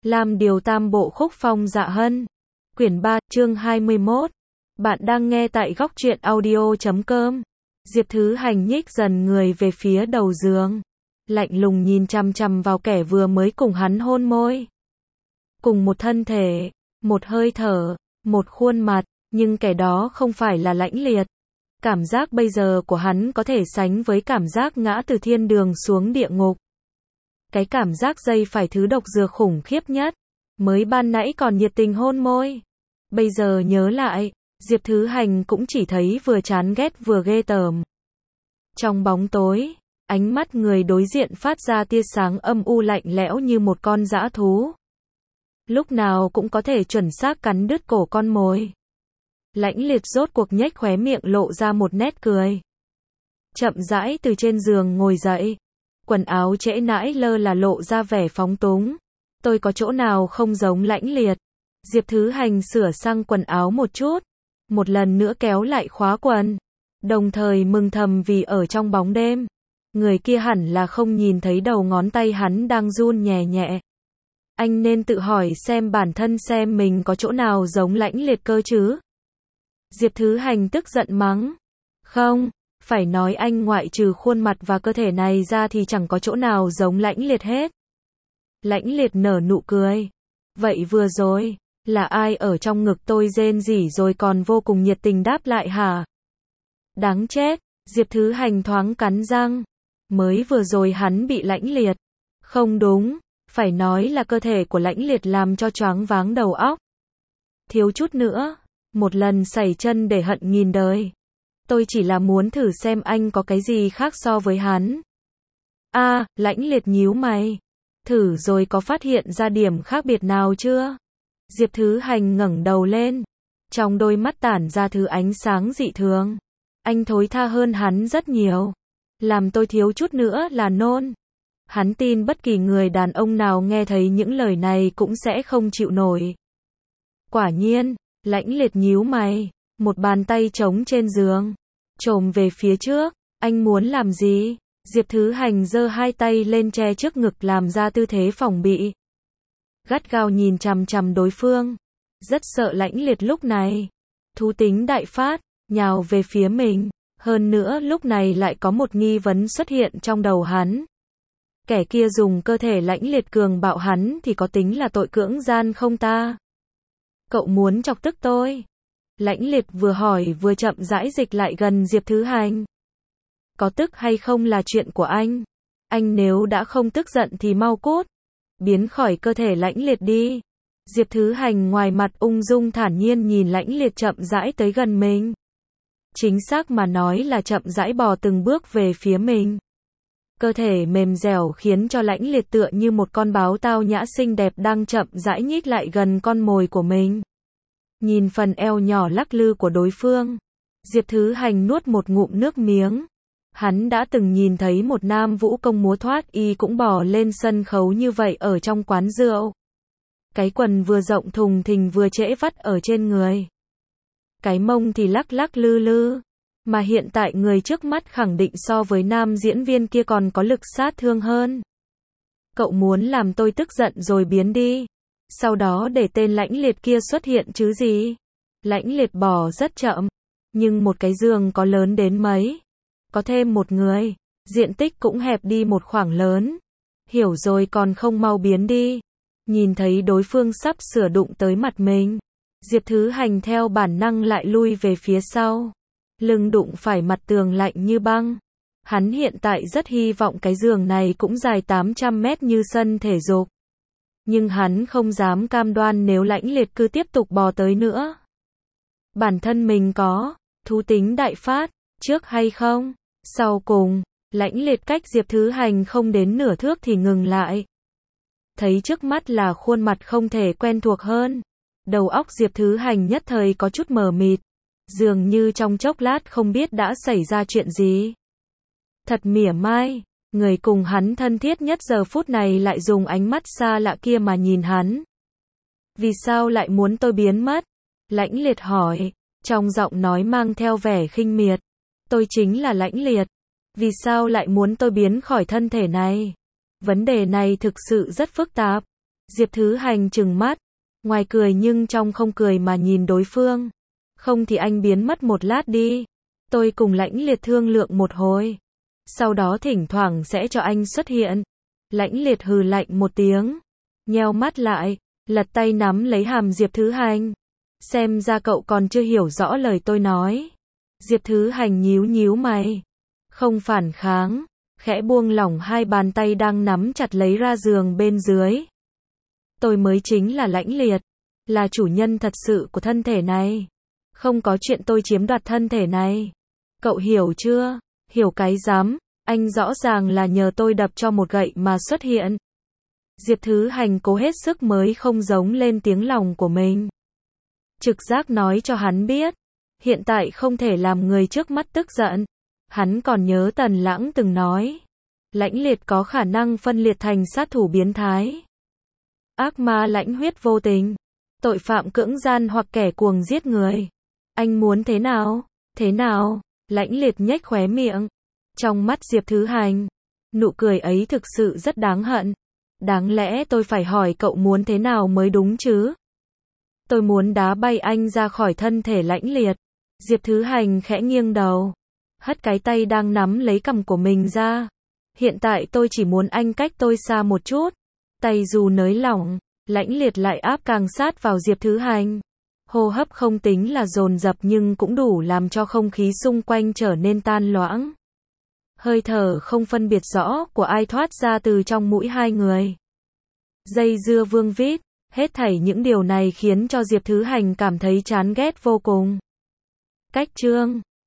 Lam Điều Tam Bộ Khúc Phong Dạ Hân. Quyển 3, chương 21. Bạn đang nghe tại góc truyện audio.com. Diệp Thứ Hành nhích dần người về phía đầu giường. Lạnh lùng nhìn chằm chằm vào kẻ vừa mới cùng hắn hôn môi. Cùng một thân thể, một hơi thở, một khuôn mặt, nhưng kẻ đó không phải là Lãnh Liệt. Cảm giác bây giờ của hắn có thể sánh với cảm giác ngã từ thiên đường xuống địa ngục. Cái cảm giác dây phải thứ độc dược khủng khiếp nhất. Mới ban nãy còn nhiệt tình hôn môi. Bây giờ nhớ lại, Diệp Thứ Hành cũng chỉ thấy vừa chán ghét vừa ghê tởm. Trong bóng tối, ánh mắt người đối diện phát ra tia sáng âm u lạnh lẽo như một con dã thú. Lúc nào cũng có thể chuẩn xác cắn đứt cổ con mồi. Lãnh Liệt rốt cuộc nhếch khóe miệng lộ ra một nét cười. Chậm rãi từ trên giường ngồi dậy. Quần áo trễ nãi lơ là lộ ra vẻ phóng túng. Tôi có chỗ nào không giống Lãnh Liệt? Diệp Thứ Hành sửa sang quần áo một chút. Một lần nữa kéo lại khóa quần. Đồng thời mừng thầm vì ở trong bóng đêm. Người kia hẳn là không nhìn thấy đầu ngón tay hắn đang run nhẹ nhẹ. Anh nên tự hỏi xem bản thân xem mình có chỗ nào giống Lãnh Liệt cơ chứ? Diệp Thứ Hành tức giận mắng. Không, phải nói anh ngoại trừ khuôn mặt và cơ thể này ra thì chẳng có chỗ nào giống Lãnh Liệt hết. Lãnh Liệt nở nụ cười. Vậy vừa rồi, là ai ở trong ngực tôi rên rỉ rồi còn vô cùng nhiệt tình đáp lại hả? Đáng chết, Diệp Thứ Hành thoáng cắn răng. Mới vừa rồi hắn bị Lãnh Liệt. Không đúng, phải nói là cơ thể của Lãnh Liệt làm cho choáng váng đầu óc. Thiếu chút nữa, một lần sẩy chân để hận nghìn đời. Tôi chỉ là muốn thử xem anh có cái gì khác so với hắn. Lãnh Liệt nhíu mày. Thử rồi có phát hiện ra điểm khác biệt nào chưa? Diệp Thứ Hành ngẩng đầu lên. Trong đôi mắt tản ra thứ ánh sáng dị thường. Anh thối tha hơn hắn rất nhiều. Làm tôi thiếu chút nữa là nôn. Hắn tin bất kỳ người đàn ông nào nghe thấy những lời này cũng sẽ không chịu nổi. Quả nhiên, Lãnh Liệt nhíu mày. Một bàn tay trống trên giường. Chồm về phía trước. Anh muốn làm gì? Diệp Thứ Hành giơ hai tay lên che trước ngực làm ra tư thế phòng bị. Gắt gao nhìn chằm chằm đối phương. Rất sợ Lãnh Liệt lúc này. Thú tính đại phát, nhào về phía mình. Hơn nữa lúc này lại có một nghi vấn xuất hiện trong đầu hắn. Kẻ kia dùng cơ thể Lãnh Liệt cường bạo hắn thì có tính là tội cưỡng gian không ta? Cậu muốn chọc tức tôi? Lãnh Liệt vừa hỏi vừa chậm rãi dịch lại gần Diệp Thứ Hành. Có tức hay không là chuyện của anh. Anh nếu đã không tức giận thì mau cút. Biến khỏi cơ thể Lãnh Liệt đi. Diệp Thứ Hành ngoài mặt ung dung thản nhiên nhìn Lãnh Liệt chậm rãi tới gần mình. Chính xác mà nói là chậm rãi bò từng bước về phía mình. Cơ thể mềm dẻo khiến cho Lãnh Liệt tựa như một con báo tao nhã xinh đẹp đang chậm rãi nhích lại gần con mồi của mình. Nhìn phần eo nhỏ lắc lư của đối phương. Diệp Thứ Hành nuốt một ngụm nước miếng. Hắn đã từng nhìn thấy một nam vũ công múa thoát y cũng bò lên sân khấu như vậy ở trong quán rượu. Cái quần vừa rộng thùng thình vừa trễ vắt ở trên người. Cái mông thì lắc lắc lư lư. Mà hiện tại người trước mắt khẳng định so với nam diễn viên kia còn có lực sát thương hơn. Cậu muốn làm tôi tức giận rồi biến đi. Sau đó để tên Lãnh Liệt kia xuất hiện chứ gì. Lãnh Liệt bò rất chậm. Nhưng một cái giường có lớn đến mấy. Có thêm một người. Diện tích cũng hẹp đi một khoảng lớn. Hiểu rồi còn không mau biến đi. Nhìn thấy đối phương sắp sửa đụng tới mặt mình. Diệp Thứ Hành theo bản năng lại lui về phía sau. Lưng đụng phải mặt tường lạnh như băng. Hắn hiện tại rất hy vọng cái giường này cũng dài 800 mét như sân thể dục. Nhưng hắn không dám cam đoan nếu Lãnh Liệt cứ tiếp tục bò tới nữa. Bản thân mình có thú tính đại phát, trước hay không? Sau cùng, Lãnh Liệt cách Diệp Thứ Hành không đến nửa thước thì ngừng lại. Thấy trước mắt là khuôn mặt không thể quen thuộc hơn. Đầu óc Diệp Thứ Hành nhất thời có chút mờ mịt. Dường như trong chốc lát không biết đã xảy ra chuyện gì. Thật mỉa mai, người cùng hắn thân thiết nhất giờ phút này lại dùng ánh mắt xa lạ kia mà nhìn hắn. Vì sao lại muốn tôi biến mất? Lãnh Liệt hỏi, trong giọng nói mang theo vẻ khinh miệt. Tôi chính là Lãnh Liệt. Vì sao lại muốn tôi biến khỏi thân thể này? Vấn đề này thực sự rất phức tạp. Diệp Thứ Hành trừng mắt, ngoài cười nhưng trong không cười mà nhìn đối phương. Không thì anh biến mất một lát đi. Tôi cùng Lãnh Liệt thương lượng một hồi. Sau đó thỉnh thoảng sẽ cho anh xuất hiện. Lãnh Liệt hừ lạnh một tiếng. Nheo mắt lại, lật tay nắm lấy hàm Diệp Thứ Hành. Xem ra cậu còn chưa hiểu rõ lời tôi nói. Diệp Thứ Hành nhíu nhíu mày. Không phản kháng, khẽ buông lỏng hai bàn tay đang nắm chặt lấy ra giường bên dưới. Tôi mới chính là Lãnh Liệt, là chủ nhân thật sự của thân thể này. Không có chuyện tôi chiếm đoạt thân thể này. Cậu hiểu chưa? Hiểu cái rắm, anh rõ ràng là nhờ tôi đập cho một gậy mà xuất hiện. Diệp Thứ Hành cố hết sức mới không giống lên tiếng lòng của mình. Trực giác nói cho hắn biết, hiện tại không thể làm người trước mắt tức giận. Hắn còn nhớ Tần Lãng từng nói, Lãnh Liệt có khả năng phân liệt thành sát thủ biến thái. Ác ma lãnh huyết vô tình, tội phạm cưỡng gian hoặc kẻ cuồng giết người. Anh muốn thế nào? Thế nào? Lãnh Liệt nhếch khóe miệng. Trong mắt Diệp Thứ Hành, nụ cười ấy thực sự rất đáng hận. Đáng lẽ tôi phải hỏi cậu muốn thế nào mới đúng chứ? Tôi muốn đá bay anh ra khỏi thân thể Lãnh Liệt. Diệp Thứ Hành khẽ nghiêng đầu, hất cái tay đang nắm lấy cằm của mình ra. Hiện tại tôi chỉ muốn anh cách tôi xa một chút. Tay dù nới lỏng, Lãnh Liệt lại áp càng sát vào Diệp Thứ Hành. Hô hấp không tính là dồn dập nhưng cũng đủ làm cho không khí xung quanh trở nên tan loãng. Hơi thở không phân biệt rõ của ai thoát ra từ trong mũi hai người. Dây dưa vương vít, hết thảy những điều này khiến cho Diệp Thứ Hành cảm thấy chán ghét vô cùng. Cách chương